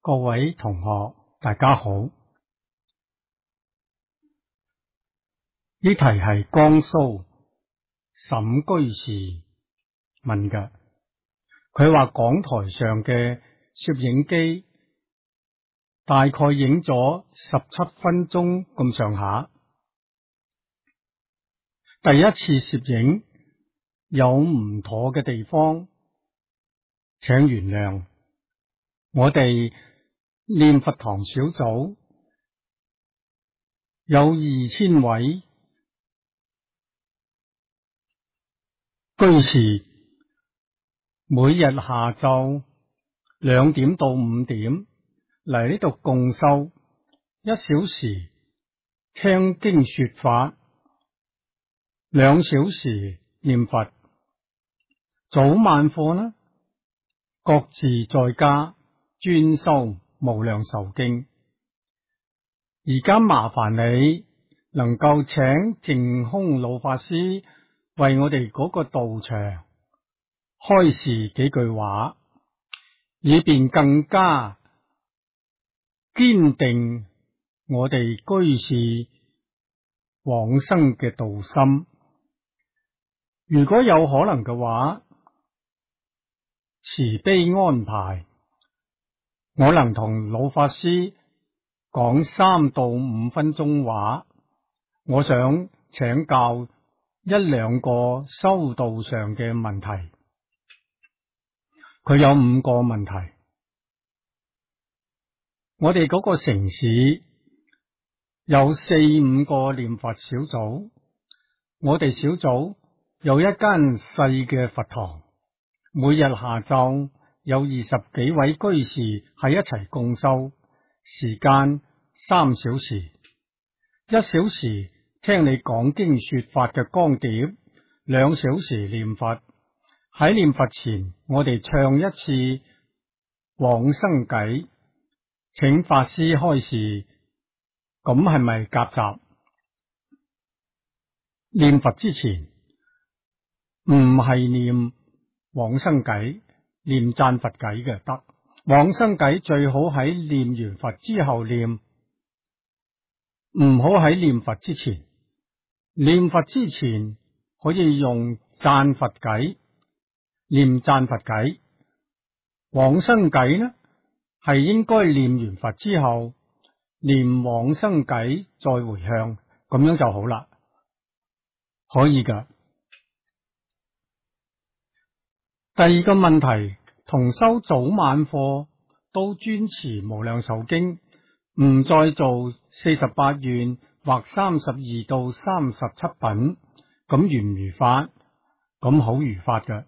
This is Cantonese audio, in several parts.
各位同學，大家好。呢題係江蘇沈居士問嘅，佢話講台上嘅攝影機大概影咗17分鐘咁上下。第一次攝影有唔妥嘅地方，請原諒。我哋念佛堂小組有2000位居士，每日下晝2點到5點嚟呢度共修1小時，聽經說法2小時，念佛。早晚課呢，各自在家專修無量壽經。而家麻煩你能夠請淨空老法師為我哋嗰個道場開示幾句話，以便更加堅定我哋居士往生嘅道心。如果有可能嘅話，慈悲安排，我能同老法師講3到5分鐘話，我想請教1-2個修道上嘅問題。佢有5個問題。我哋嗰個城市有4-5個念佛小組，我哋小組有一間細嘅佛堂，每日下晝有20幾位居士喺一齊共修，時間3小時，1小時聽你講經說法嘅光碟，2小時念佛。喺念佛前，我哋唱一次往生偈，請法師開示，咁係咪夾雜？念佛之前唔係念往生偈，念讚佛偈嘅得。往生偈最好喺念完佛之後念，唔好喺念佛之前。念佛之前可以用讚佛偈，念讚佛偈。往生偈呢，係應該念完佛之後念往生偈再回向，咁樣就好啦，可以噶。第二個問題，同修早晚課都專持無量壽經，唔再做48願或32到37品，咁如唔如法？咁好如法嘅。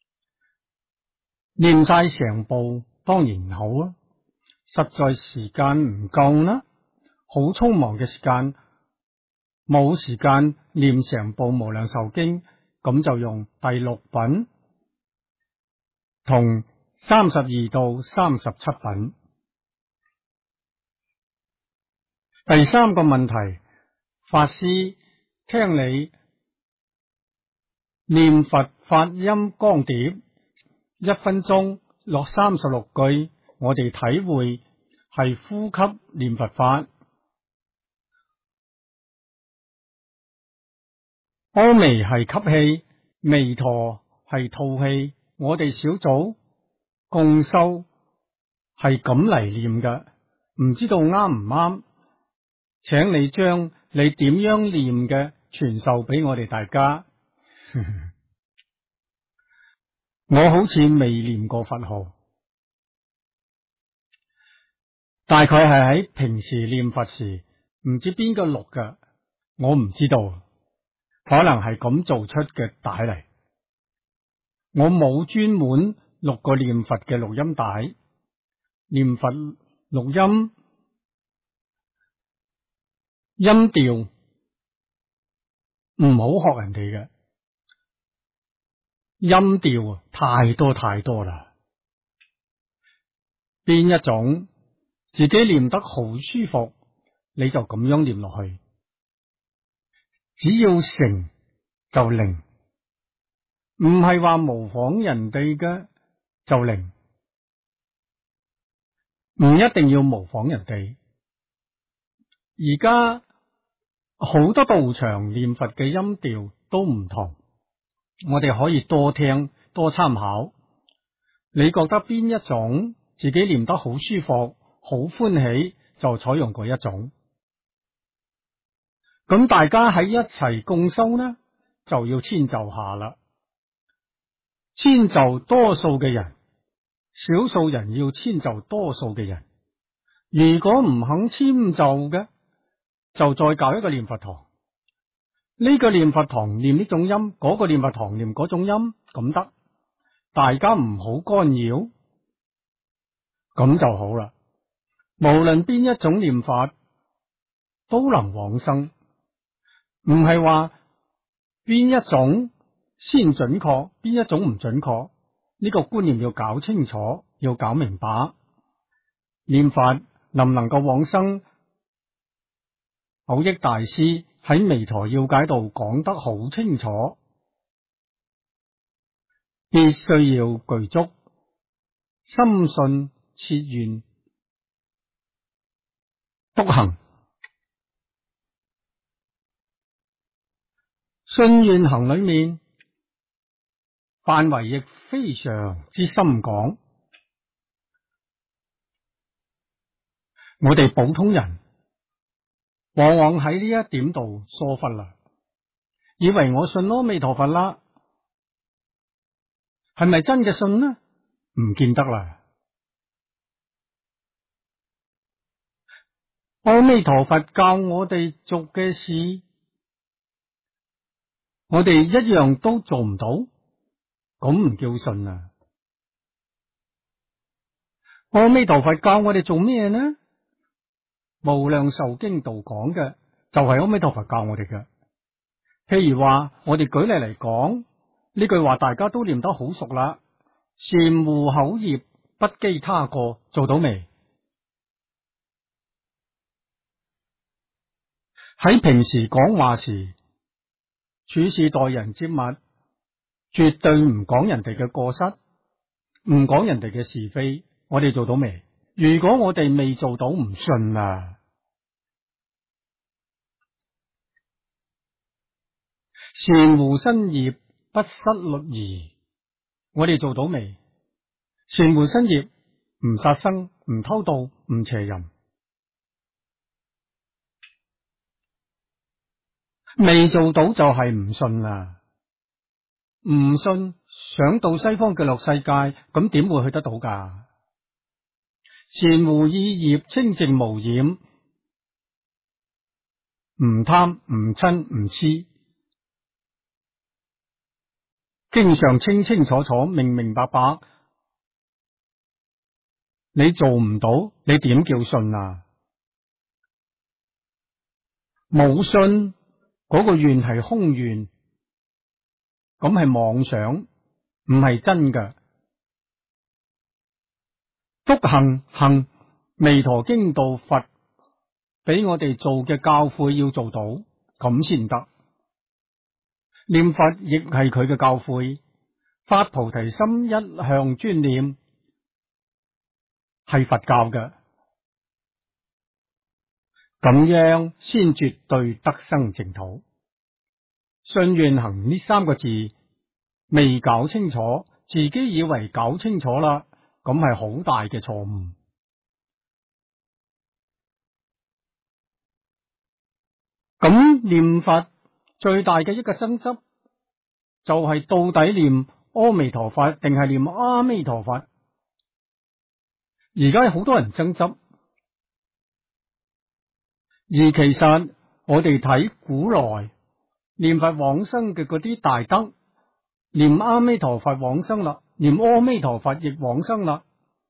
念晒成部當然好啊，實在時間唔夠啦，好匆忙嘅時間，冇時間念成部無量壽經，咁就用第6品同32到37品。第3個問題，法師聽你念佛發音光碟1分鐘落36句，我哋體會係呼吸念佛法。阿彌係吸氣，彌陀係吐氣。我哋小組共修係咁嚟念嘅，唔知道啱唔啱？請你將你點樣念嘅傳授俾我哋大家。我好似未念過佛號，大概係喺平時念佛時，唔知邊個錄嘅，我唔知道，可能係咁做出嘅帶嚟。我冇專門錄過念佛嘅錄音帶，念佛錄音音調唔好學人哋嘅。音調太多啦，邊一種自己念得好舒服，你就咁樣念落去，只要成就靈，唔係話模仿人哋嘅就靈。 唔一定要模仿人哋。而家好多道場念佛嘅音調都唔同，我哋可以多聽多參考。你覺得邊一種自己念得好舒服、好歡喜，就採用嗰一種。咁大家喺一齊共修呢，就要遷就下啦。遷就多數嘅人，少數人要遷就多數嘅人。如果唔肯遷就嘅，就再搞一個念佛堂。呢個念佛堂念呢種音，嗰個念佛堂念嗰種音，咁得。大家唔好干擾，咁就好啦。無論邊一種念法，都能往生。唔係話邊一種先準確，邊一種唔準確。呢個觀念要搞清楚，要搞明白。念法能唔能夠往生？蕅益大師喺《彌陀要解》度講得好清楚，必須要具足深信切願篤行。信願行裏面範圍亦非常之深廣。我哋普通人往往喺呢一點度疏忽啦，以為我信阿彌陀佛啦，係咪真嘅信呢？唔見得啦。阿彌陀佛教我哋做嘅事，我哋一樣都做唔到，咁唔叫信啊。阿彌陀佛教我哋做咩呢？無量壽經度講嘅就係阿彌陀佛教我哋嘅。譬如話，我哋舉例嚟講，呢句話大家都念得好熟啦。禪護口業，不譏他過，做到未？喺平時講話時，處事待人接物，絕對唔講人哋嘅過失，唔講人哋嘅是非。我哋做到未？如果我哋未做到，唔信啊！善護身業，不失律儀。我哋做到未？善護身業，唔殺生，唔偷盜，唔邪淫。未做到就係唔信啦。唔信想到西方極樂世界，咁點會去得到㗎？善護意業，清淨無染，唔貪唔嗔唔痴。經上清清楚楚明明白白，你做唔到，你點叫信啊？冇信嗰個願係空願，咁係妄想，唔係真㗎。篤行彌陀經度佛俾我哋做嘅教誨要做到，咁先得。念佛亦係佢嘅教誨，發菩提心一向專念，係佛教嘅，咁樣先絕對得生淨土。信願行呢三個字未搞清楚，自己以為搞清楚啦，咁係好大嘅錯誤。咁念佛最大嘅一個爭執，就係到底念阿彌陀佛定係念阿彌陀佛。而家有好多人爭執，而其實我哋睇古來念佛往生嘅嗰啲大德，念阿彌陀佛往生啦，念阿彌陀佛亦往生啦。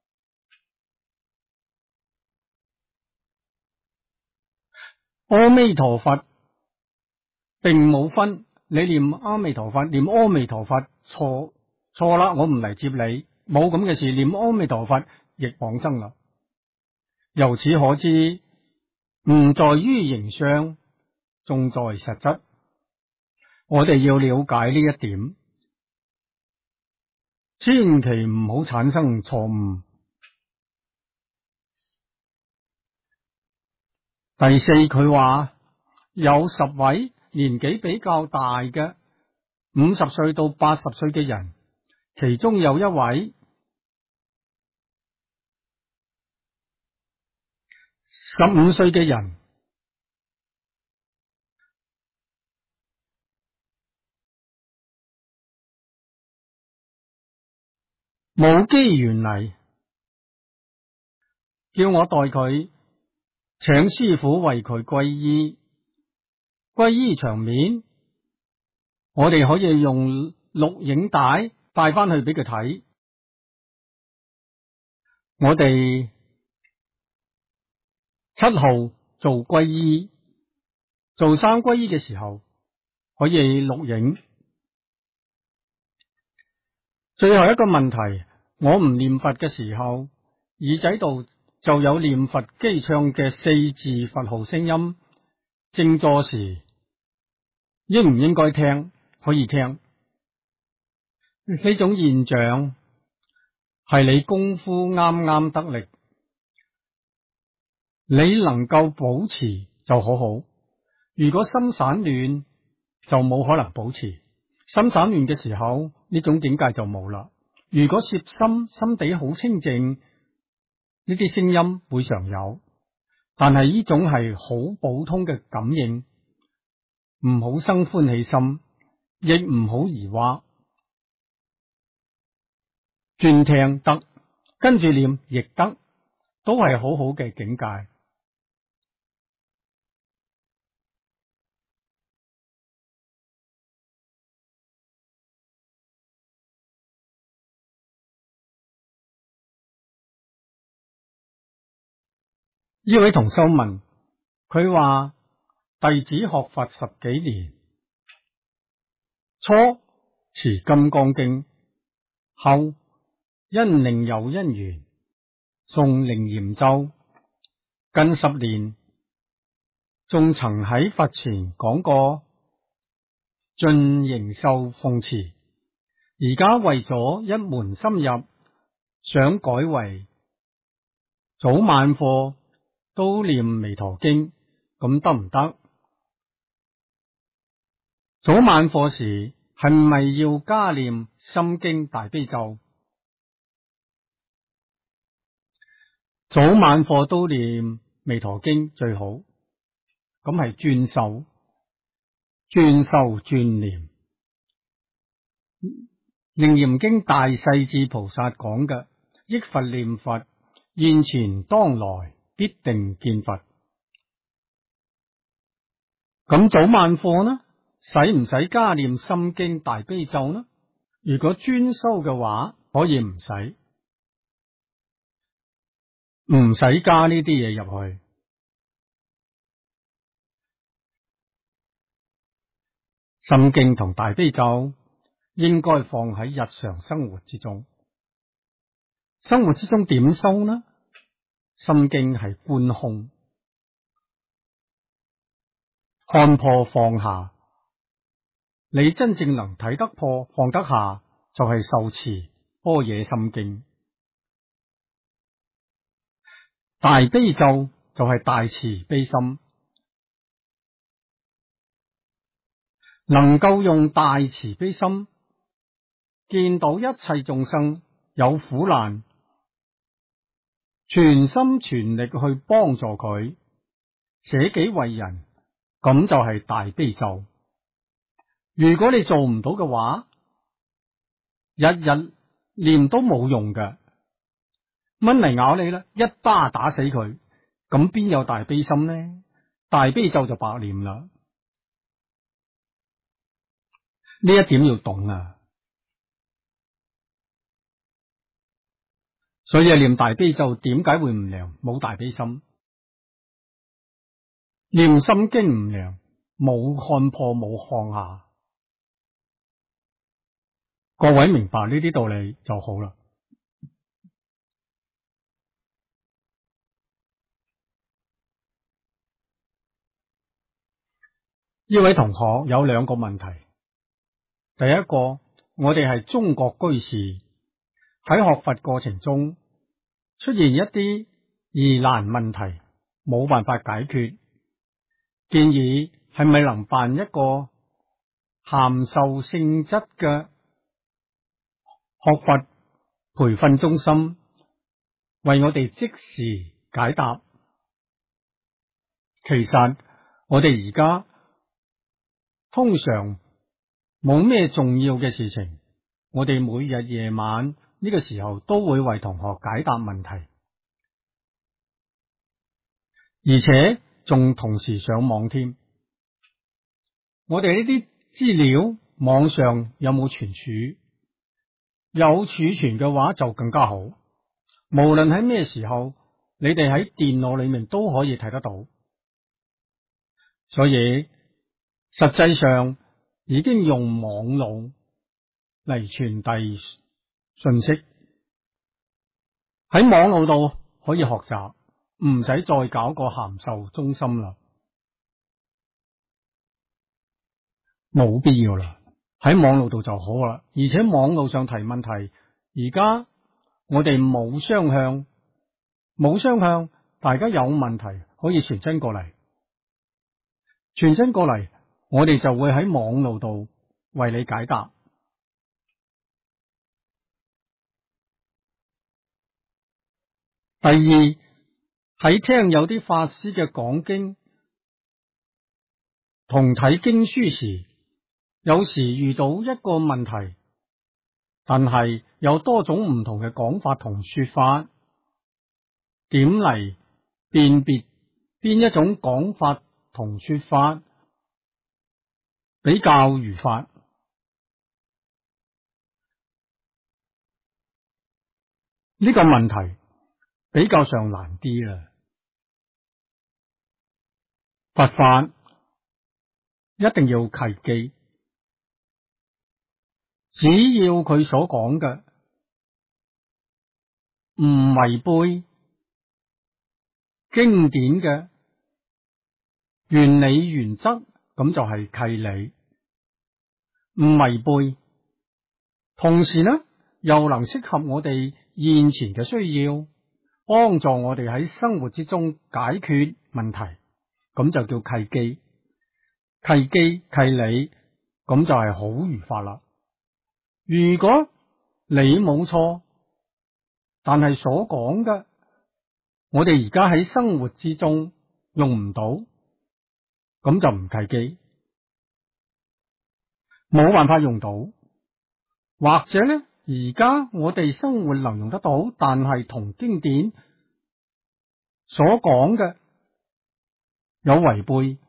阿彌陀佛並冇分，你念阿彌陀佛，念阿彌陀佛錯啦，我唔嚟接你，冇咁嘅事。念阿彌陀佛亦往生啦。由此可知，唔在於形相，重在實質。我哋要了解呢一點，千祈唔好產生錯誤。 第四，佢話有10位年紀比較大嘅50歲到80歲嘅人，其中有一位15歲嘅人冇機緣嚟，叫我代佢請師父為佢皈依。皈依場面，我哋可以用錄影帶翻去俾佢睇。我哋7號做皈依，做3皈依嘅時候可以錄影。最後一個問題，我唔念佛嘅時候，耳仔度就有念佛機唱嘅4字佛號聲音，靜坐時應唔應該聽？可以聽。呢種現象係你功夫啱啱得力，你能夠保持就好好。如果心散亂，就冇可能保持。心散亂嘅時候，呢種境界就冇啦。如果攝心，心地好清靜，呢啲聲音會常有，但係呢種係好普通嘅感應，唔好生歡喜心，亦唔好疑惑。專聽得，跟住念亦得，都係好好嘅境界。呢位同修問，佢話弟子學佛10幾年，初持金剛經，後因另有因緣誦楞嚴咒，近10年仲曾喺佛前講過盡形壽奉持，而家為咗一門深入，想改為早晚課都念彌陀經，咁得唔得？早晚課時係咪要加念心經大悲咒？早晚課都念彌陀經最好，咁係專修專念。楞嚴經大勢至菩薩講嘅，憶佛念佛，現前當來必定見佛。咁早晚課呢？使唔使加念心經大悲咒呢？如果專修嘅話，可以唔使加呢啲嘢入去。心經同大悲咒應該放喺日常生活之中。生活之中點修呢？心經係觀空，看破放下。你真正能睇得破放得下，就係受持般若心經。大悲咒就係大慈悲心，能夠用大慈悲心見到一切眾生有苦難，全心全力去幫助佢，捨己為人，咁就係大悲咒。如果你做唔到嘅話，日日念都冇用嘅。蚊嚟咬你啦，一巴打死佢，咁邊有大悲心呢？大悲咒就白念啦。呢一點要懂啊。所以念大悲咒點解會唔靈？冇大悲心。念心經唔靈，冇看破冇放下。各位明白呢啲道理就好啦。呢位同學有2個問題。第一個，我哋係中國居士，喺學佛過程中出現一啲疑難問題，冇辦法解決， 建議係咪能辦一個函授性質嘅學佛培訓中心，為我哋即時解答？其實我哋而家通常冇咩重要嘅事情，我哋每日夜晚呢個時候都會為同學解答問題，而且仲同時上網添。我哋呢啲資料網上有冇存儲？有儲存嘅話就更加好。無論喺咩時候，你哋喺電腦裏面都可以睇得到。所以實際上已經用網絡嚟傳遞信息，喺網絡度可以學習，唔使再搞個函授中心啦，冇必要啦。喺網絡度就好啦，而且網絡上提問題，而家我哋冇雙向，大家有問題可以傳真過嚟，我哋就會喺網絡度為你解答。第二，喺聽有啲法師嘅講經同睇經書時，有時遇到一個問題，但係有多種唔同嘅講法同說法，點嚟辨別邊一種講法同說法比較如法？呢個問題比較上難啲啦。佛法一定要契機，只要佢所講嘅唔違背經典嘅原理原則，咁就係契理。唔違背，同時呢又能適合我哋現前嘅需要，幫助我哋喺生活之中解決問題，咁就叫契機。契機契理，咁就係好如法啦。如果你冇錯，但係所講嘅我哋而家喺生活之中用唔到，咁就唔契機，冇辦法用到。或者呢，而家我哋生活能用得到，但係同經典所講嘅有違背，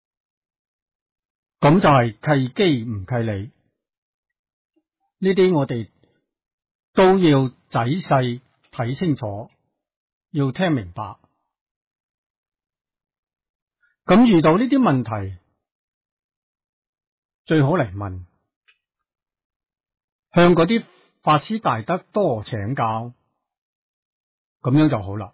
咁就係契機唔契理。呢啲我哋都要仔細睇清楚，要聽明白。咁遇到呢啲問題，最好嚟問，向嗰啲法師大德多請教，咁樣就好啦。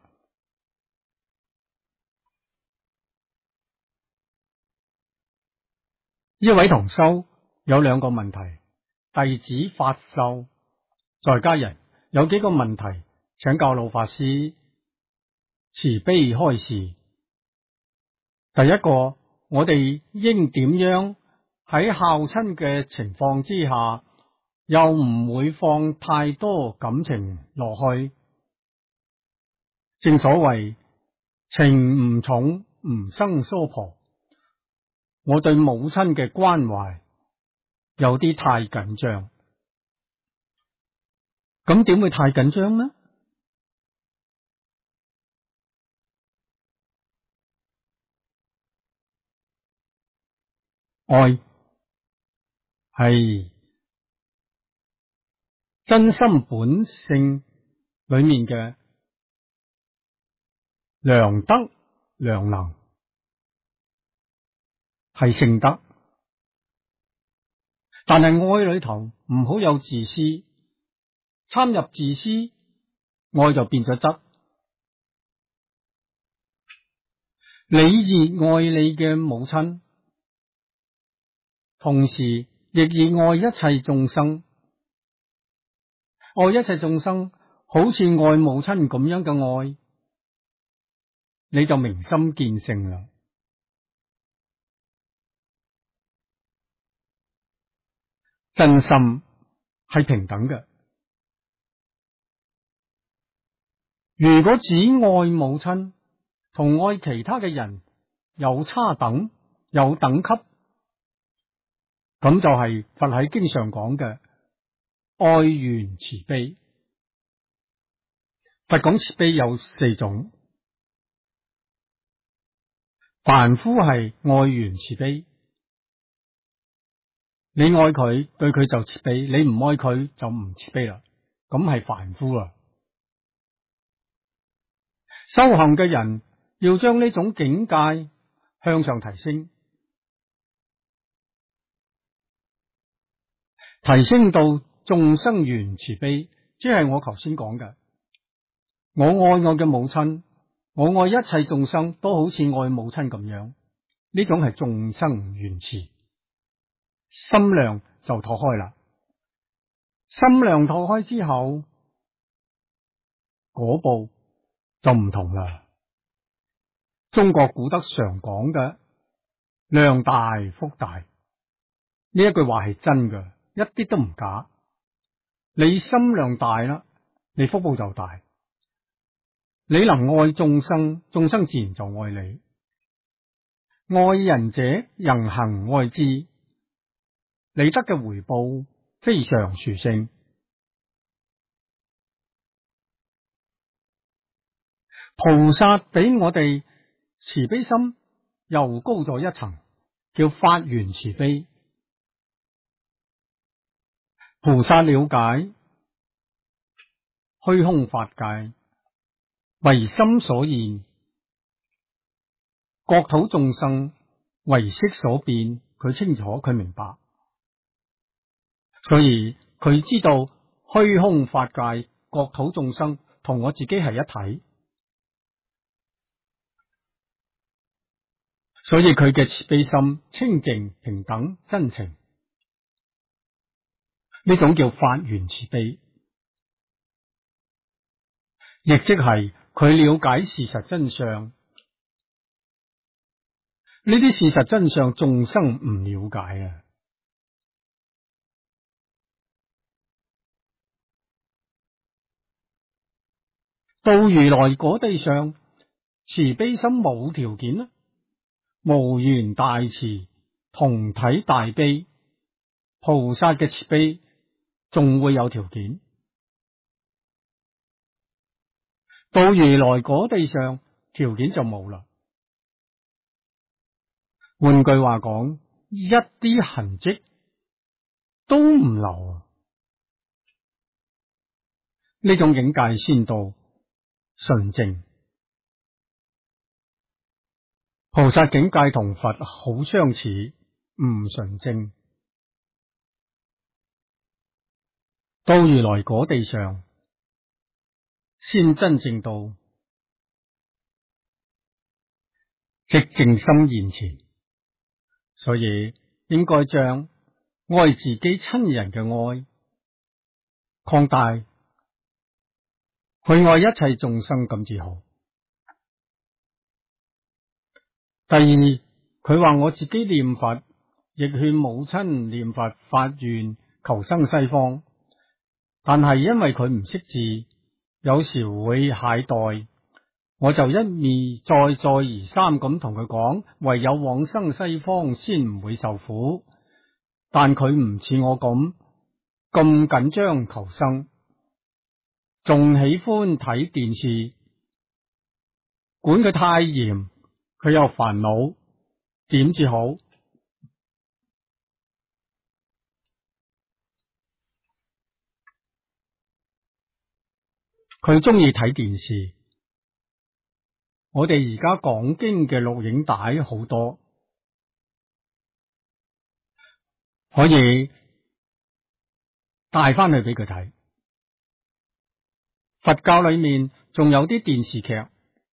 呢位同修有兩個問題，弟子發秀在家人有幾個問題請教老法師慈悲開示。第一個，我哋應點樣喺孝親嘅情況之下，又唔會放太多感情落去？正所謂情唔重唔生疏婆，我對母親嘅關懷有啲太緊張。咁點會太緊張呢？愛係真心本性裏面嘅良德良能，係聖德。但係愛裏頭唔好有自私，參入自私，愛就變咗質。你熱愛你嘅母親，同時亦熱愛一切眾生。愛一切眾生，好似愛母親咁樣嘅愛，你就明心見性啦。 真心係平等嘅。如果只愛母親同愛其他嘅人有差等、有等級，咁就係佛喺經上講嘅愛緣慈悲。佛講慈悲有4種，凡夫係愛緣慈悲，你愛佢，對佢就慈悲，你唔愛佢就唔慈悲啦，咁係凡夫啊。修行嘅人要將呢種境界向上提升，提升到眾生緣慈悲，即係我頭先講嘅。我愛我嘅母親，我愛一切眾生都好似愛母親咁樣，呢種係眾生緣慈，心量就拓開啦。心量拓開之後，嗰步就唔同啦。中國古德常講嘅量大福大，呢一句話係真嘅，一啲都唔假。你心量大啦，你福報就大。你能愛眾生，眾生自然就愛你。愛人者，人恒愛之，你得嘅回報非常殊勝。菩薩俾我哋慈悲心又高咗一層，叫法緣慈悲。菩薩了解虛空法界為心所現，國土眾生為色所變，佢清楚，佢明白，所以佢知道虛空法界、國土眾生同我自己係一體，所以佢嘅慈悲心清淨、平等、真情，呢種叫法緣慈悲，亦即係佢了解事實真相。呢啲事實真相眾生唔了解啊！到如來果地上，慈悲心冇條件啦，無緣大慈，同體大悲。菩薩嘅慈悲仲會有條件。到如來果地上，條件就冇啦。換句話講，一啲痕跡都唔留啊！呢種境界先到純正。菩薩境界同佛好相似，唔純正。到如來果地上，先真正到寂靜心現前。所以應該將愛自己親人嘅愛擴大，去愛一切眾生咁至好。第二，佢話我自己念佛，亦勸母親念佛發願求生西方，但係因為佢唔識字，有時會懈怠，我就一而再再而三咁同佢講，唯有往生西方先唔會受苦。但佢唔似我咁緊張求生，仲喜歡睇電視，管佢太嚴，佢有煩惱，點至好？佢中意睇電視。我哋而家講經嘅錄影帶好多，可以帶翻去俾佢睇。佛教裏面仲有啲電視劇，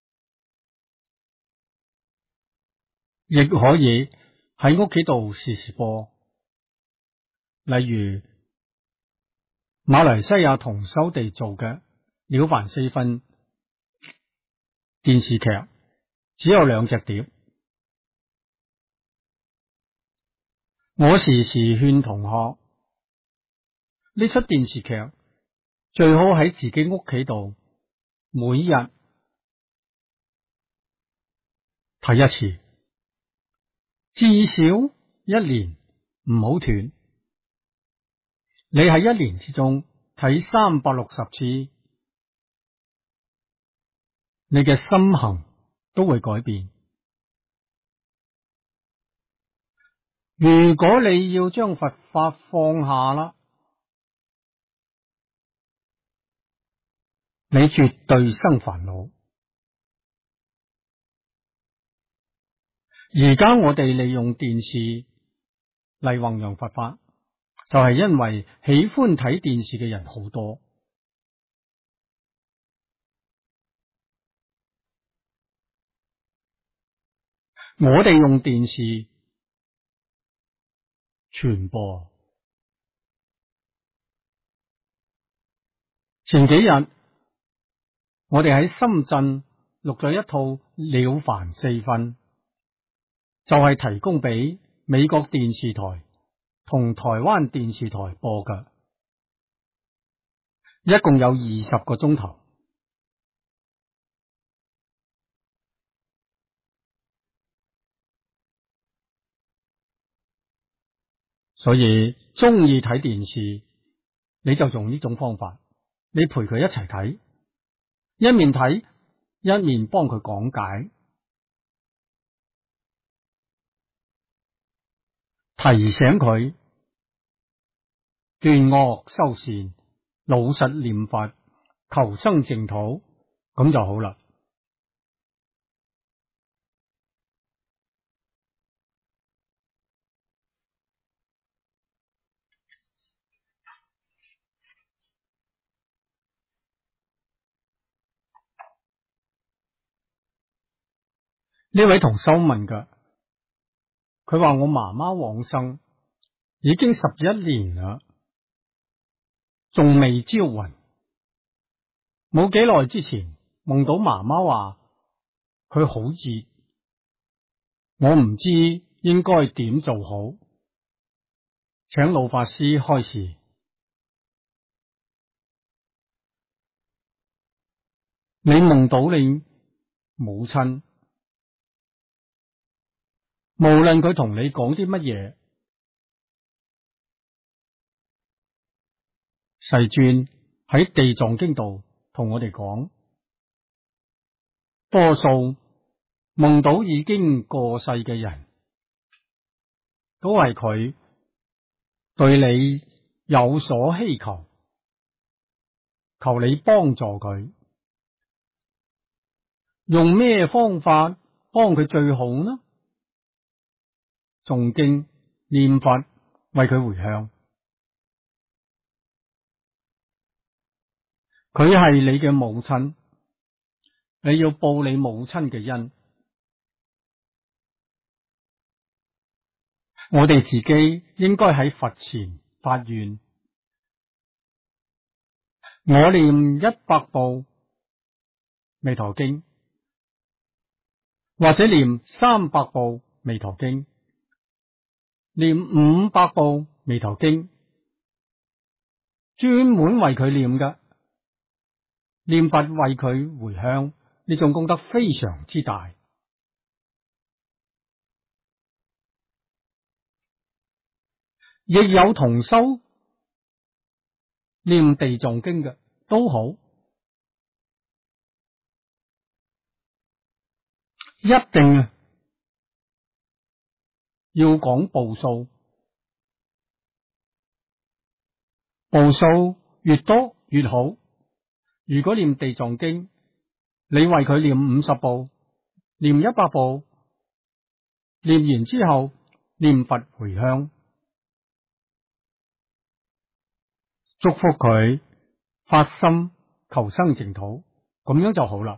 亦可以喺屋企度時時播。例如馬來西亞同修地做嘅《了凡四訓》電視劇，只有2隻碟。我時時勸同學呢出電視劇最好喺自己屋企度每日睇一次，至少一年唔好斷。你喺一年之中睇360次，你嘅心行都會改變。如果你要將佛法放下啦，你絕對生煩惱。而家我哋利用電視嚟弘揚佛法，就係因為喜歡睇電視嘅人好多。我哋用電視傳播。前幾日我哋喺深圳錄咗一套《了凡四訓》，就係提供俾美國電視台同台灣電視台播嘅，一共有20個鐘頭。所以中意睇電視，你就用呢種方法，你陪佢一齊睇，一面睇一面幫佢講解，提醒佢斷惡修善，老實念佛，求生淨土，咁就好啦。呢位同修問㗎，佢話我媽媽往生已經11年啦，仲未招魂。冇幾耐之前夢到媽媽話佢好熱，我唔知應該點做好，請老法師開示。你夢到你母親，無論佢同你講啲乜嘢，世尊喺地藏經度同我哋講，多數夢到已經過世嘅人，都係佢對你有所希求，求你幫助佢，用咩方法幫佢最好呢？誦經念佛為佢回向，佢係你嘅母親，你要報你母親嘅恩。我哋自己應該喺佛前發願，我念100部彌陀經，或者念300部彌陀經，念500部彌陀經，專門為佢念嘅，念佛為佢回向，呢種功德非常之大。亦有同修念地藏經嘅都好，一定要講步數，步數越多越好。如果念地藏經，你為佢念50部，念100部，念完之後念佛回向，祝福佢發心求生淨土，咁樣就好啦。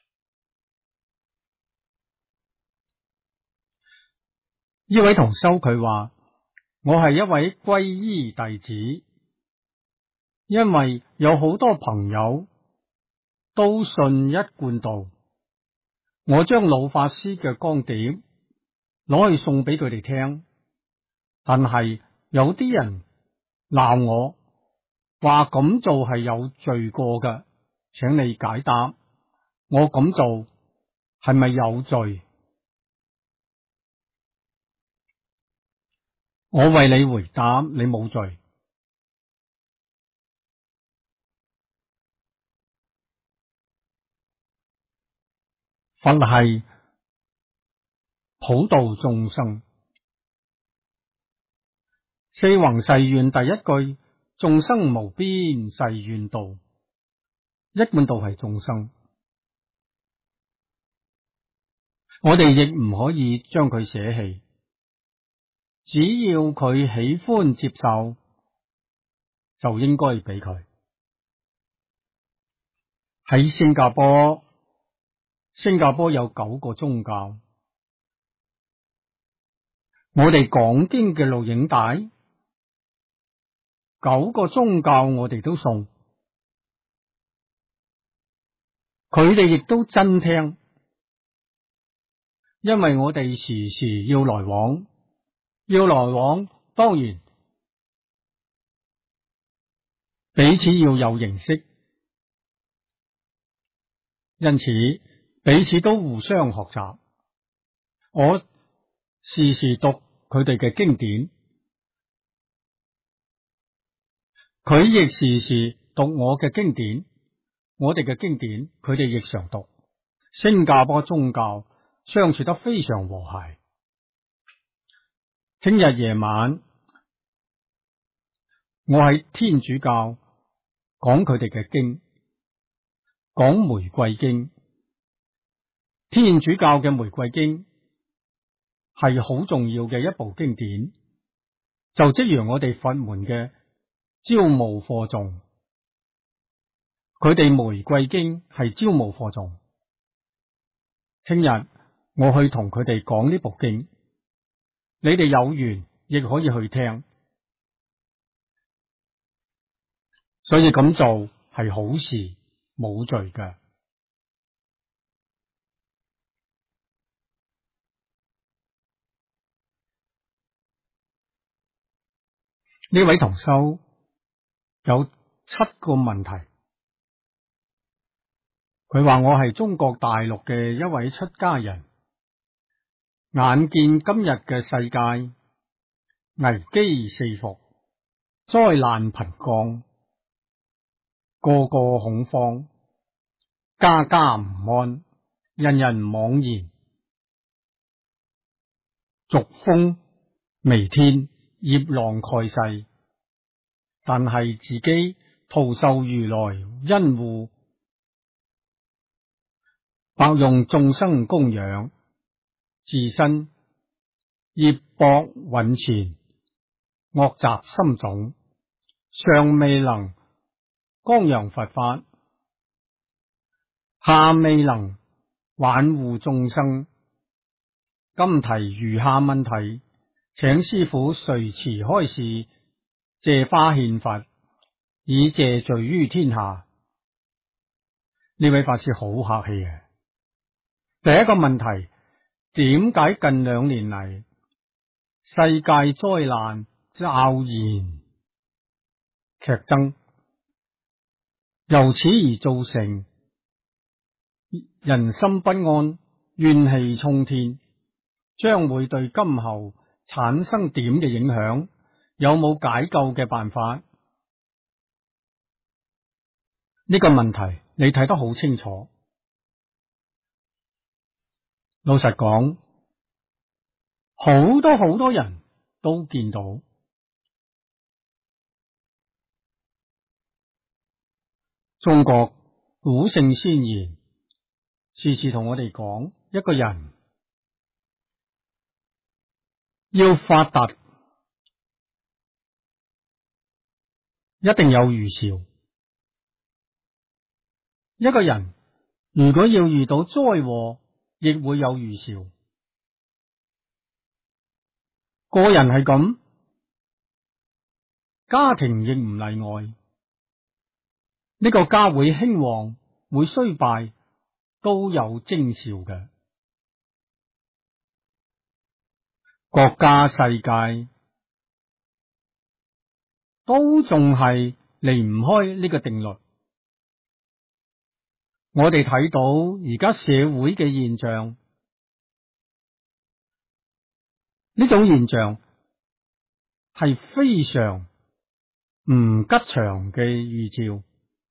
呢位同修佢話，我係一位皈依弟子，因為有好多朋友都信一貫道，我將老法師嘅光碟攞去送俾佢哋聽，但係有啲人鬧我， 話咁做係有罪過嘅，請你解答，我咁做係咪有罪？我為你回答，你冇罪。佛係普度眾生。四弘誓願第一句，眾生無邊誓願度，一貫道係眾生，我哋亦唔可以將佢捨棄，只要佢喜歡接受，就應該俾佢。喺新加坡有9個宗教，我哋講經嘅錄影帶，9個宗教我哋都送，佢哋亦都真聽，因為我哋時時要來往，當然彼此要有認識，因此彼此都互相學習。我時時讀佢哋嘅經典，佢亦時時讀我嘅經典，我哋嘅經典佢哋亦常讀。新加坡宗教相處得非常和諧。聽日夜晚我喺天主教講佢哋嘅經，講玫瑰經。天主教嘅玫瑰經係好重要嘅一部經典，就即如我哋佛門嘅招募課誦，佢哋玫瑰經係招募課誦。聽日我去同佢哋講呢部經，你哋有緣亦可以去聽，所以咁做係好事，冇罪嘅。呢位同修有7個問題，佢話我係中國大陸嘅一位出家人，眼見今日嘅世界危機四伏，災難頻降，個個恐慌，家家唔安，人人妄言，俗風彌天，業浪蓋世，但係自己徒受如來恩護，白用眾生供養，自身業薄蘊纏，惡習深重，上未能光揚佛法，下未能挽護眾生。今提如下問題，請師父垂慈開示，借花獻佛，以謝罪於天下。呢位法師好客氣啊！第一個問題，點解近2年嚟世界災難驟然劇增，由此而造成人心不安、怨氣沖天，將會對今後產生點嘅影響？有冇解救嘅辦法？呢個問題你睇得好清楚。老實講，好多人都見到，中國古聖先賢時時同我哋講，一個人要發達，一定有預兆。一個人如果要遇到災禍，亦會有預兆。個人係咁，家庭亦唔例外。呢個家會興旺，會衰敗，都有徵兆嘅。國家世界都仲係離唔開呢個定律。我哋睇到而家社會嘅現象，呢種現象係非常唔吉祥嘅預兆。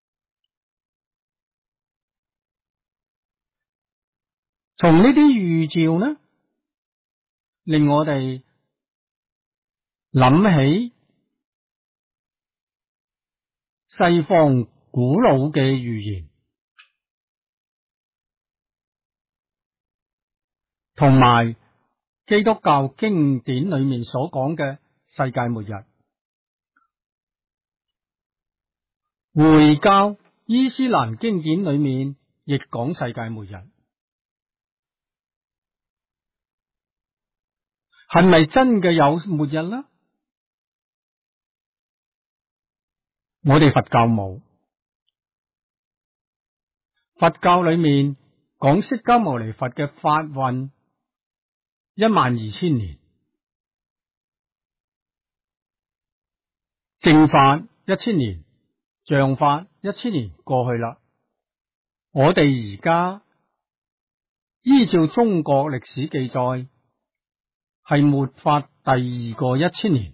從呢啲預兆呢，令我哋諗起西方古老嘅預言，同埋基督教經典裏面所講嘅世界末日。回教伊斯蘭經典裏面亦講世界末日。係咪真嘅有末日呢？我哋佛教冇。佛教裏面講釋迦牟尼佛嘅法運12000年，正法1000年，像法1000年過去啦。我哋而家依照中國歷史記載，係末法第二個1000年。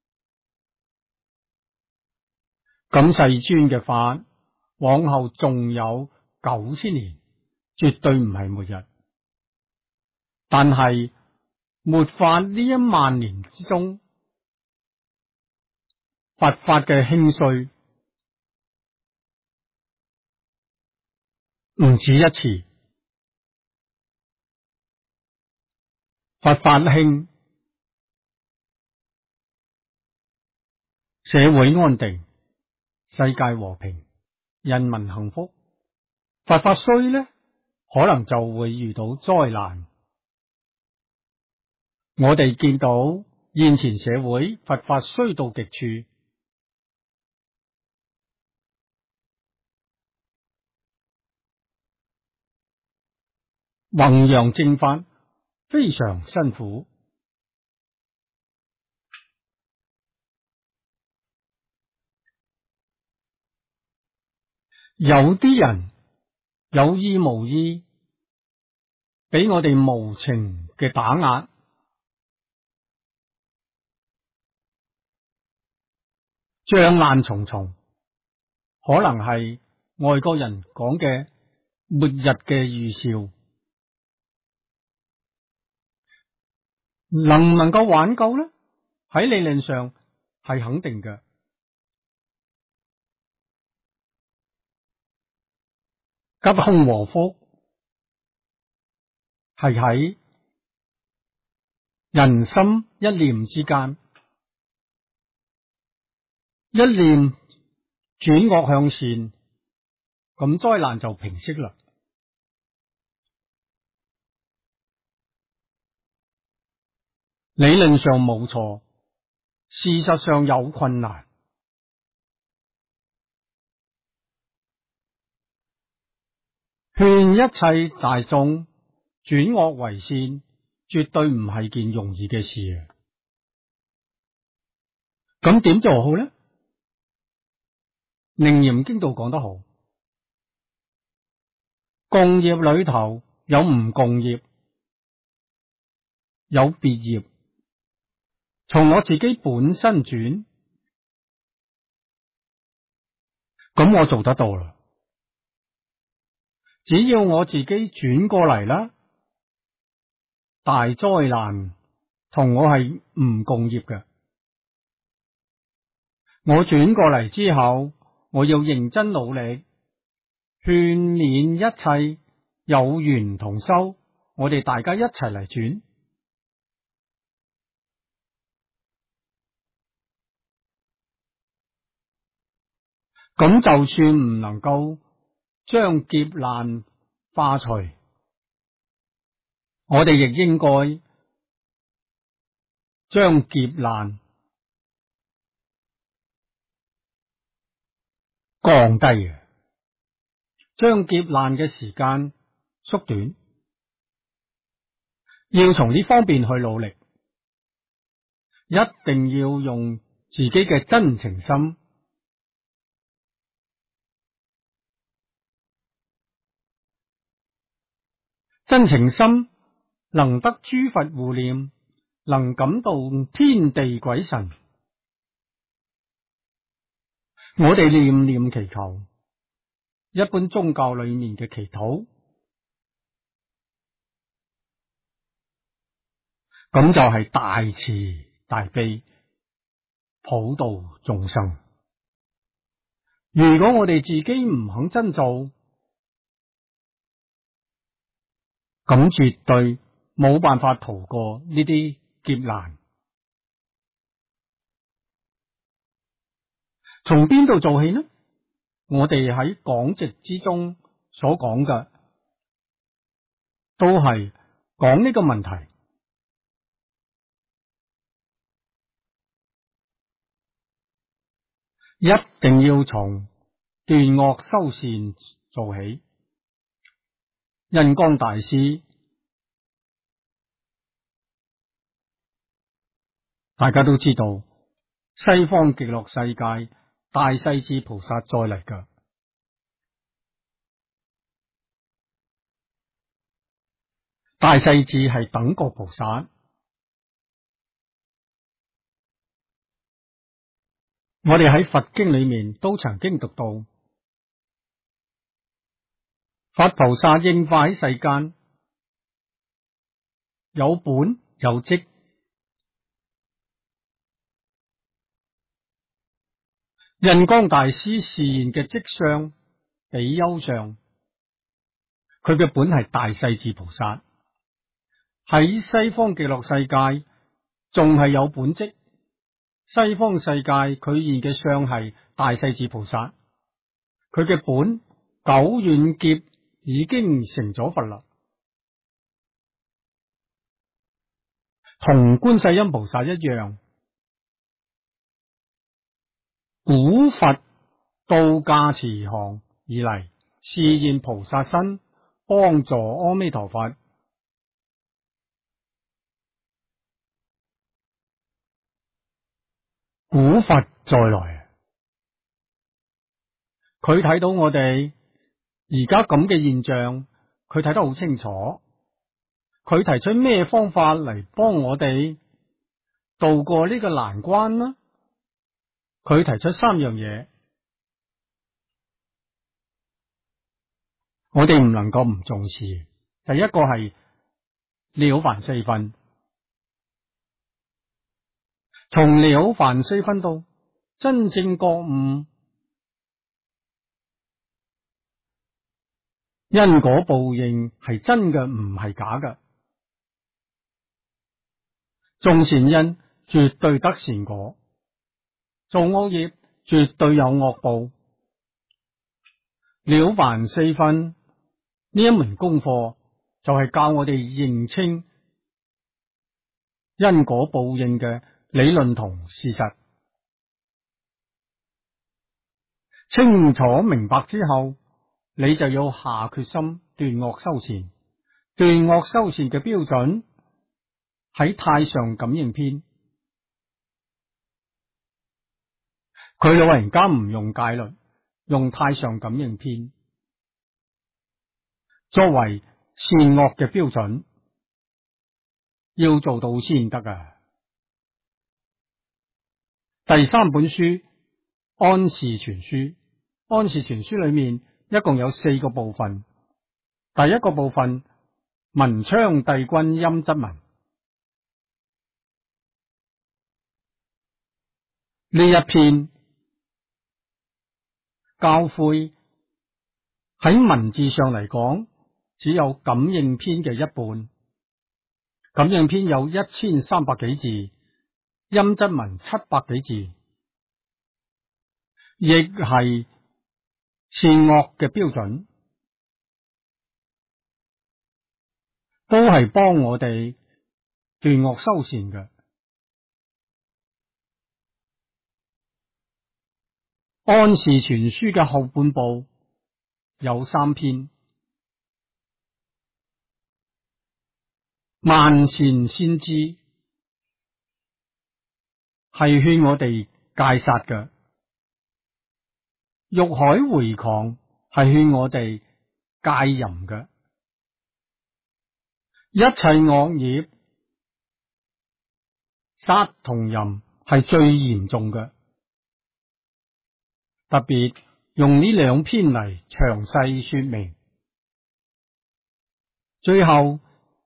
咁世尊嘅法往後仲有9000年，絕對唔係末日。但係末法呢10000年之中，佛法嘅興衰唔止一次。佛法興，社會安定，世界和平，人民幸福。佛法衰呢，可能就會遇到災難。我哋見到現前社會佛法衰到極處，弘揚正法非常辛苦。有啲人有意無意俾我哋無情嘅打壓，障難重重，可能係外國人講嘅末日嘅預兆。能唔能夠挽救呢？喺理論上係肯定嘅。吉凶禍福係喺人心一念之間，一念轉惡向善，咁災難就平息啦。理論上冇錯，事實上有困難。勸一切大眾轉惡為善，絕對唔係件容易嘅事啊！咁點做好呢？楞嚴經度講得好，共業裏頭有唔共業，有別業。從我自己本身轉，咁我做得到啦。只要我自己轉過嚟啦，大災難同我係唔共業嘅。我轉過嚟之後，我要認真努力，勸勉一切有緣同修，我哋大家一齊嚟轉。咁就算唔能夠將劫難化除，我哋亦應該將劫難降低嘅，將劫難嘅時間縮短，要從呢方面去努力，一定要用自己嘅真情心真情心能得諸佛護念，能感動天地鬼神。我哋念念祈求，一般宗教裏面嘅祈禱，咁就係大慈大悲，普度眾生。如果我哋自己唔肯真做，咁絕對冇辦法逃過呢啲劫難。從邊度做起呢？我哋喺講直之中所講嘅，都係講呢個問題。一定要從斷惡修善做起。印光大師，大家都知道，西方極樂世界大勢至菩薩再嚟㗎。大勢至係等覺菩薩，我哋喺佛經裏面都曾經讀到，佛菩薩應化喺世間，有本有職。印光大師示現嘅職相比丘相，佢嘅本係大勢至菩薩，喺西方極樂世界仲係有本職。西方世界佢現嘅相係大勢至菩薩，佢嘅本久遠劫已經成咗佛啦，同觀世音菩薩一樣。古佛到駕慈航而嚟，示現菩薩身，幫助阿彌陀佛。古佛再來，佢睇到我哋而家咁嘅現象，佢睇得好清楚。佢提出咩方法嚟幫我哋渡過呢個難關呢？佢提出三樣嘢，我哋唔能夠唔重視。第一個係了凡四訓，從了凡四訓到真正覺悟，因果報應係真嘅，唔係假嘅。種善因絕對得善果，做惡業絕對有惡報。了凡四訓呢一門功課就係教我哋認清因果報應嘅理論同事實。清楚明白之後，你就要下決心斷惡修善。斷惡修善嘅標準喺《太上感應篇》，佢老人家唔用戒律，用《太上感應篇》作為善惡嘅標準，要做到先得啊！第三本書《安氏全書》，《安氏全書》裏面一共有4個部分。第一個部分，文昌帝君陰質文，呢一篇教誨喺文字上嚟講，只有感應篇嘅一半。感應篇有1300幾字，陰質文700幾字，亦係善惡嘅標準，都係幫我哋斷惡修善嘅。安氏全書嘅後半部有3篇，萬善先知係勸我哋戒殺嘅，欲海回狂係勸我哋戒淫嘅， 一切惡業，殺同淫係最嚴重嘅，特別用呢兩篇嚟詳細說明。最後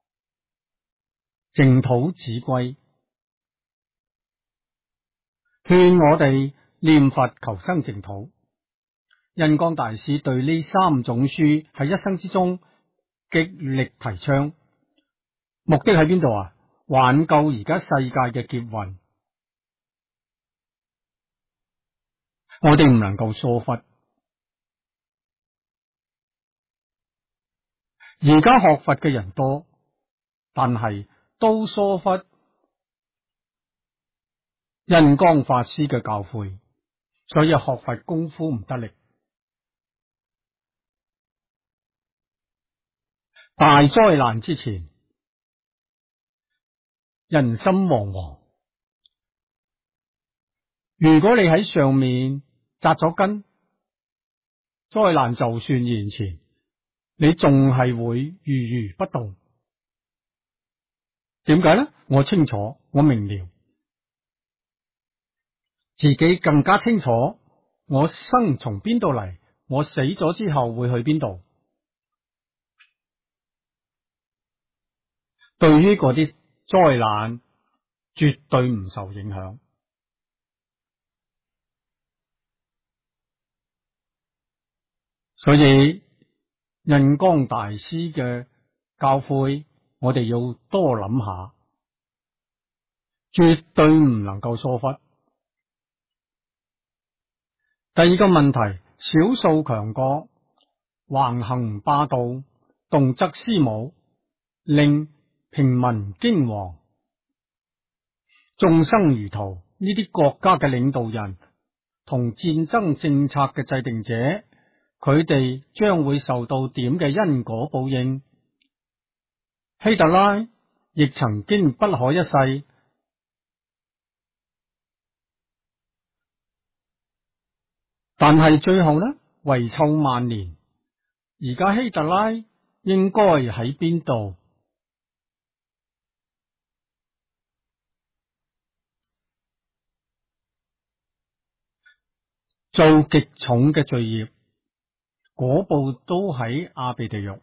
淨土指歸，勸我哋念佛求生淨土。印光大師對呢三種書喺一生之中極力提倡，目的喺邊度啊？挽救而家世界嘅劫運，我哋唔能夠疏忽。而家學佛嘅人多，但係都疏忽印光法師嘅教誨，所以學佛功夫唔得力。大災難之前，人心惶惶。如果你喺上面紮咗根，災難就算現前，你仲係會如如不動。點解呢？我清楚，我明了，自己更加清楚，我生從邊度嚟，我死咗之後會去邊度。對於嗰啲災難，絕對唔受影響。所以印光大師嘅教誨，我哋要多諗下，絕對唔能夠疏忽。第二個問題，少數強國橫行霸道，動則師武，令平民驚惶，眾生如逃。呢啲國家嘅領導人同戰爭政策嘅制定者，佢哋將會受到點嘅因果報應。希特拉亦曾經不可一世，但係最後呢，遺臭萬年。而家希特拉應該喺邊度？做極重嘅罪業，果報都喺阿鼻地獄。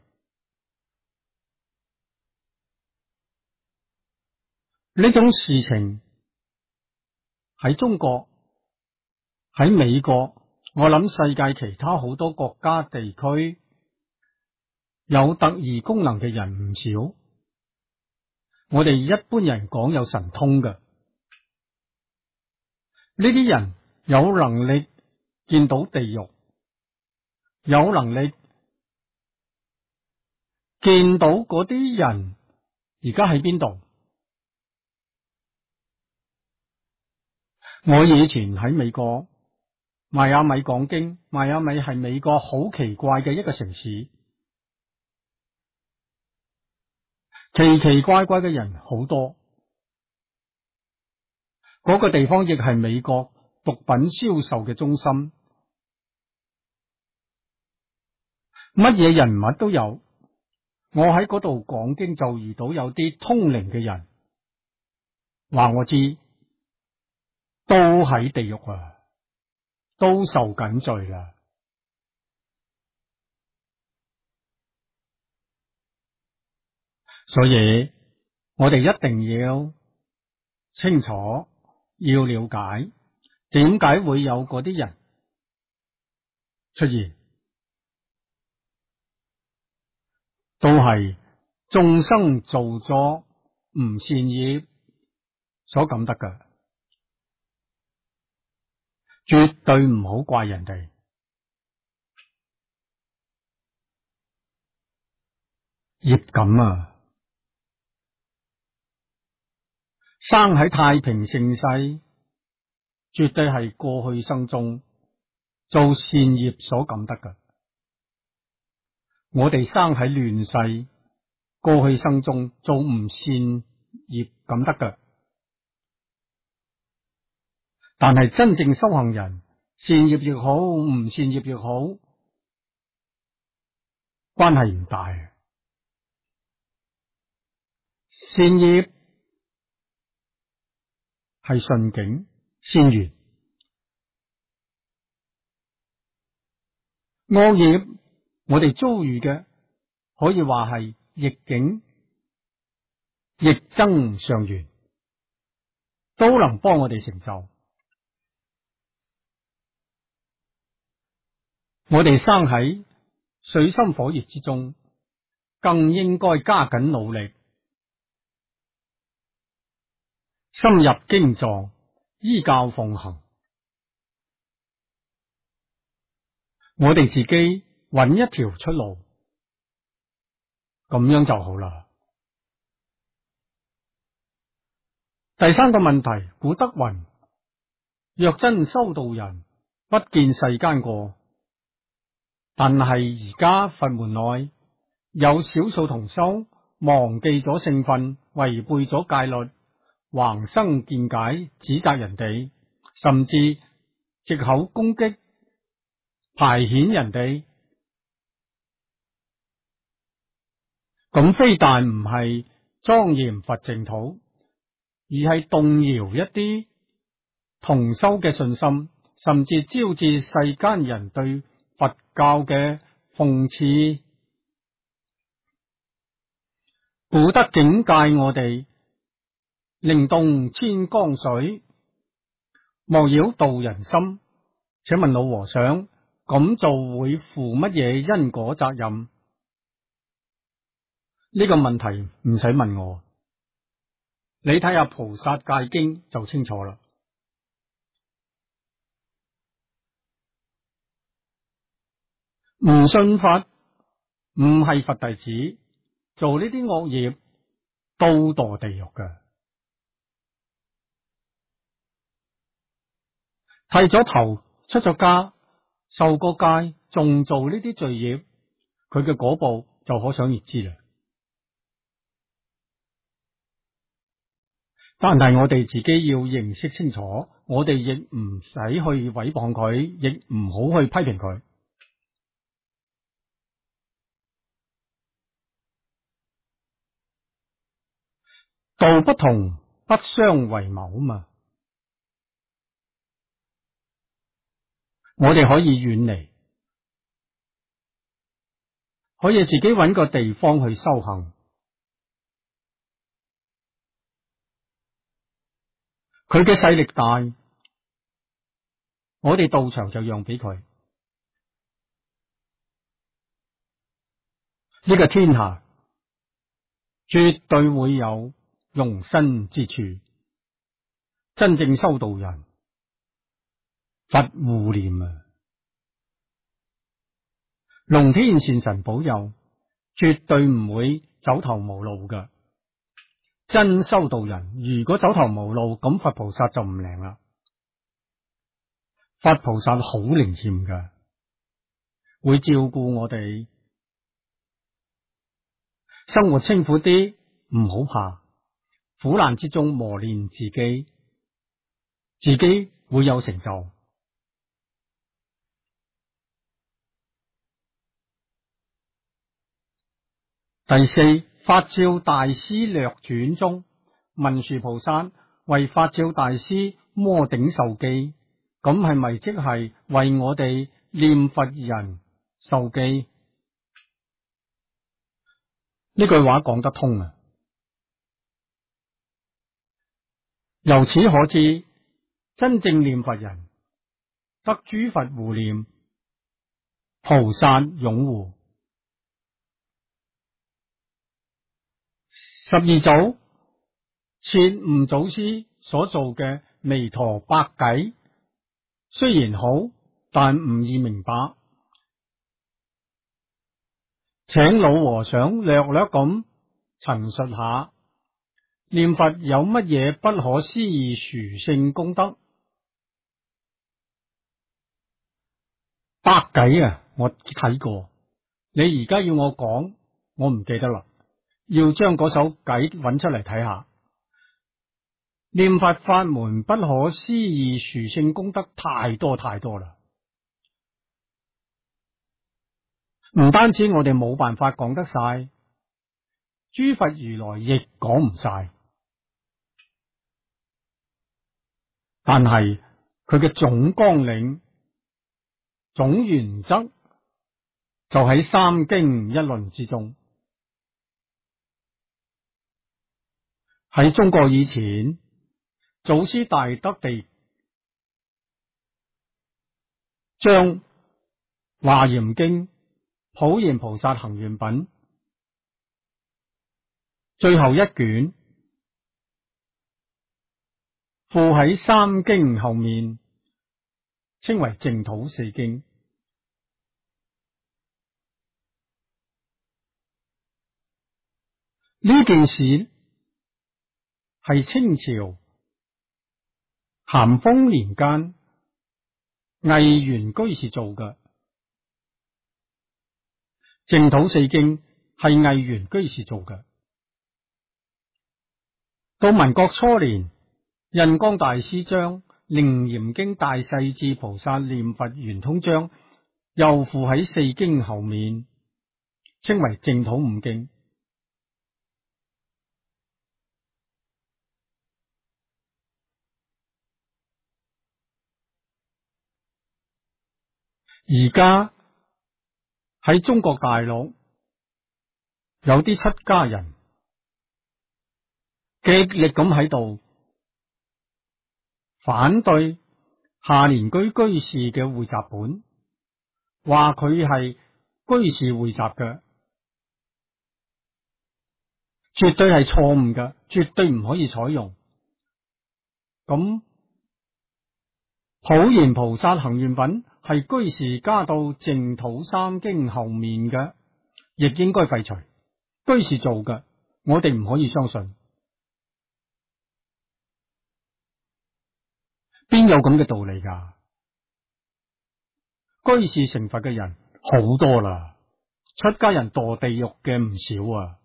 呢種事情喺中國、喺美國，我諗世界其他好多國家地區有特異功能嘅人唔少。我哋一般人講有神通嘅，呢啲人有能力見到地獄，有能力見到嗰啲人而家喺邊度。我以前喺美國邁阿密講經，邁阿密係美國好奇怪嘅一個城市，奇奇怪怪嘅人好多。嗰個地方亦係美國毒品銷售嘅中心，乜嘢人物都有。我喺嗰度講經就遇到有啲通靈嘅人，話我知都喺地獄啊，都受緊罪啦。所以我哋一定要清楚，要了解點解會有嗰啲人出現，都係眾生做咗唔善業所感得嘅，絕對唔好怪人哋。業感啊，生喺太平盛世，絕對係過去生中做善業所感得嘅。我哋生喺亂世，過去生中做唔善業感得嘅。但係真正修行人，善業亦好，唔善業亦好，關係唔大。 善業係順境善緣，惡業我哋遭遇嘅可以話係逆境逆增上緣，都能幫我哋成就。我哋生喺水深火熱之中，更應該加緊努力，深入經藏，依教奉行。我哋自己揾一條出路，咁樣就好啦。第三個問題，古德云：若真修道人，不見世間過。但係而家佛門內有少數同修忘記咗聖訓，違背咗戒律，橫生見解，指責人哋，甚至藉口攻擊排遣人哋。咁非但唔係莊嚴佛淨土，而係動搖一啲同修嘅信心，甚至招致世間人對佛教嘅諷刺。古德警戒我哋，寧動千江水，莫擾道人心。請問老和尚，咁做會負乜嘢因果責任？呢個問題唔使問我，你睇下《菩薩戒經》就清楚啦。唔信佛，唔係佛弟子，做呢啲惡業，都墮地獄嘅。剃咗頭，出咗家，受過戒，仲做呢啲罪業，佢嘅果報就可想而知啦。但係我哋自己要認識清楚，我哋亦唔使去誹謗佢，亦唔好去批評佢。道不同，不相為謀嘛。我哋可以遠離，可以自己揾個地方去修行。佢嘅勢力大，我哋道場就讓俾佢。呢個天下絕對會有容身之處，真正修道人，佛護念啊！龍天善神保佑，絕對唔會走投無路噶。真修道人如果走投無路，咁佛菩薩就唔靈啦。佛菩薩好靈驗噶，會照顧我哋，生活清苦啲，唔好怕。苦難之中磨練自己，自己會有成就。第四，法照大師略傳中，文殊菩薩為法照大師摩頂受記，咁係咪即係為我哋念佛人受記？呢句話講得通啊！由此可知，真正念佛人得諸佛護念，菩薩擁護。十二祖切悟祖師所做嘅彌陀百偈，雖然好，但唔易明白。請老和尚略略咁陳述下，念佛有乜嘢不可思議殊勝功德？百偈啊，我睇過，你而家要我講，我唔記得啦。要將嗰首偈揾出嚟睇下。念佛法門不可思議殊勝功德太多太多啦，唔單止我哋冇辦法講得晒， 諸佛如來亦講唔晒，但係佢嘅總綱領、總原則就喺三經一論之中。喺中國以前，祖師大德地將華嚴經、普賢菩薩行願品最後一卷附喺三經後面，稱為淨土四經。呢件事係清朝咸豐年間魏源居士做嘅，淨土四經係魏源居士做嘅。到民國初年，印光大師將《楞嚴經大勢至菩薩念佛圓通章》又附喺四經後面，稱為淨土五經。而家喺中國大陸有啲出家人極力咁喺度反對下蓮居居士嘅匯集本，話佢係居士匯集嘅，絕對係錯誤嘅，絕對唔可以採用。咁普賢菩薩行願品係居士加到淨土三經後面嘅，亦應該廢除。居士做嘅，我哋唔可以相信。邊有咁嘅道理㗎？居士成佛嘅人好多啦，出家人墮地獄嘅唔少啊。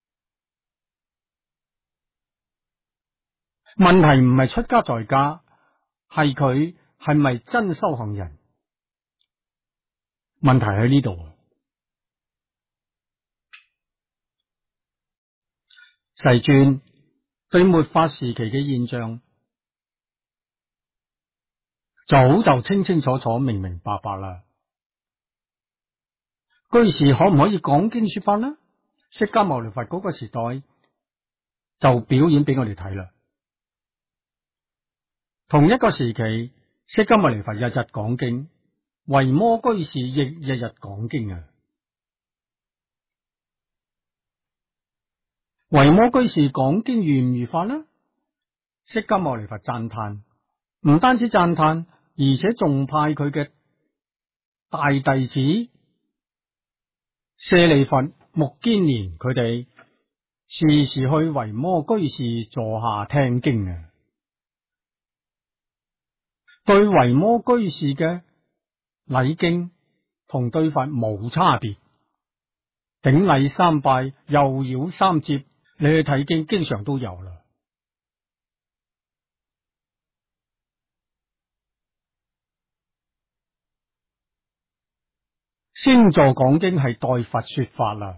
問題唔係出家在家，係佢係咪真修行人？問題喺呢度。世尊對末法時期嘅現象早就清清楚楚、明明白白啦。居士可唔可以講經說法呢？釋迦牟尼佛嗰個時代就表演俾我哋睇啦。同一個時期，釋迦牟尼佛日日講經，維摩居士亦日日講經啊。維摩居士講經如唔如法呢？釋迦牟尼佛讚歎，唔單止讚歎，而且仲派佢嘅大弟子舍利弗、目犍連佢哋時時去維摩居士座下聽經啊。對維摩居士嘅禮經同對佛冇差別，頂禮三拜，右繞三接，你去睇經經常都有啦。星座講經係代佛說法啦，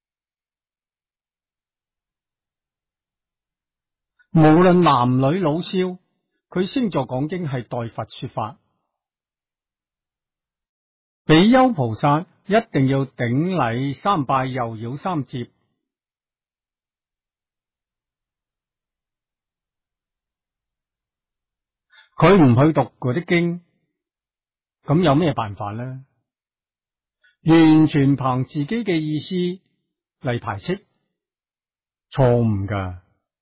無論男女老少，佢星座講經係代佛說法。比丘菩薩一定要頂禮三拜，右繞三接。佢唔去讀嗰啲經，咁有咩辦法呢？完全憑自己嘅意思嚟排斥，錯誤噶。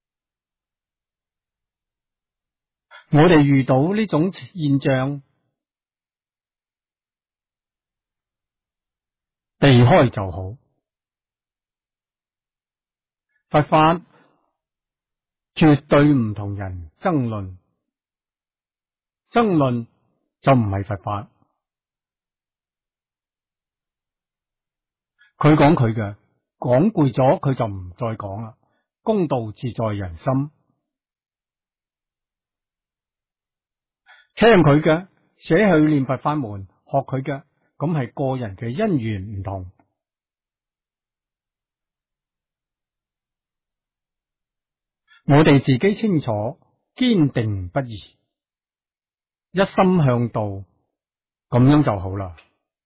我哋遇到呢種現象，避開就好。佛法絕對唔同人爭論，爭論就唔係佛法。佢講佢嘅，講攰咗佢就唔再講啦。公道自在人心，聽佢嘅，寫去念佛法門，學佢嘅，咁係個人嘅因緣唔同。 我哋自己清楚，堅定不移，一心向道，咁樣就好啦。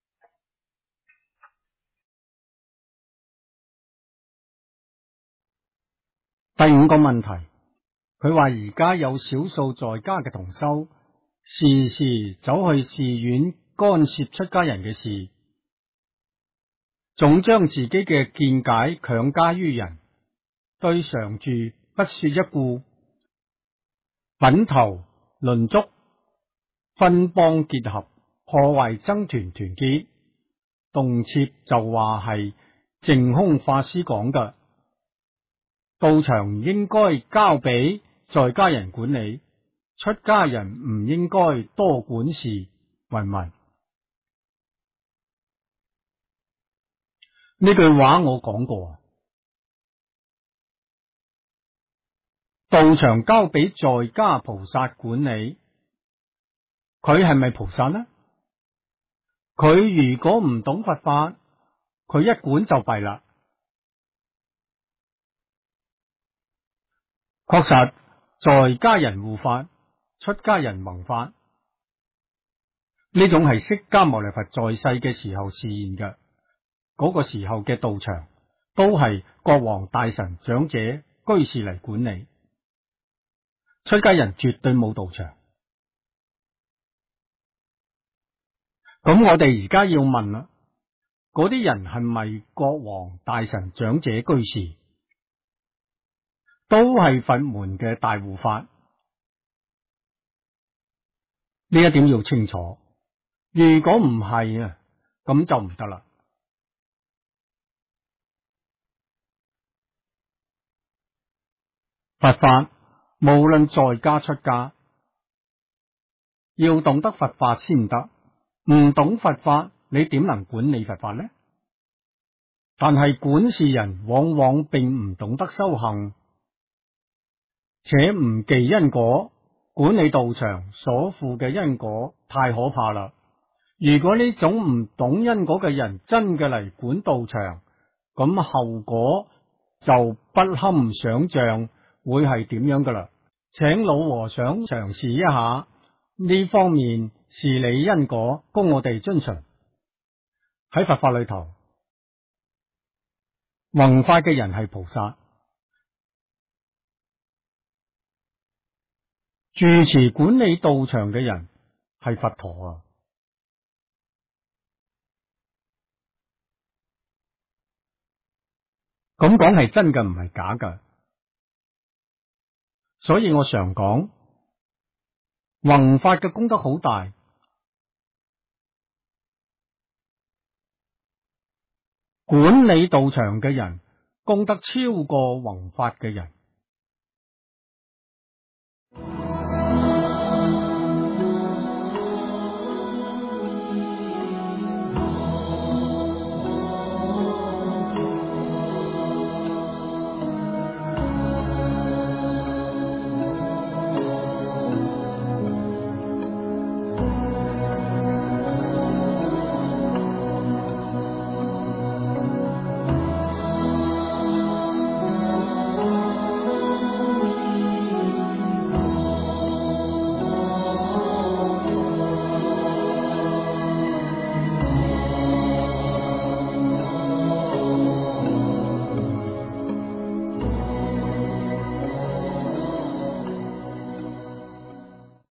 第五個問題，佢話而家有少數在家嘅同修，時時走去寺院干涉出家人嘅事，總將自己嘅見解強加於人，對常住不說一故，品頭論足，分幫結合，破壞僧團團結。動輒就話係淨空法師講嘅，道場應該交俾在家人管理，出家人唔應該多管事，云云。呢句話我講過，道場交俾在家菩薩管理，佢係咪菩薩呢？佢如果唔懂佛法，佢一管就弊啦。確實，在家人護法，出家人弘法，呢種係釋迦牟尼佛在世嘅時候示現嘅。嗰個時候嘅道場都係國王、大臣、長者、居士嚟管理，出家人絕對冇道場。咁我哋而家要問啦，嗰啲人係咪國王、大臣、長者、居士？都係佛門嘅大護法，呢一點要清楚。如果唔係啊，咁就唔得啦。佛法無論在家出家，要懂得佛法先得。唔懂佛法，你點能管理佛法呢？但係管事人往往並唔懂得修行，且唔記因果，管理道場所負嘅因果太可怕啦。如果呢種唔懂因果嘅人真嘅嚟管道場，咁後果就不堪想象會係點樣噶啦。請老和尚嘗試一下呢方面事理因果，供我哋遵循。喺佛法裏頭，弘法嘅人係菩薩，住持管理道場嘅人係佛陀啊。咁講係真嘅，唔係假嘅。所以我常講，弘法嘅功德好大，管理道場嘅人功德超過弘法嘅人。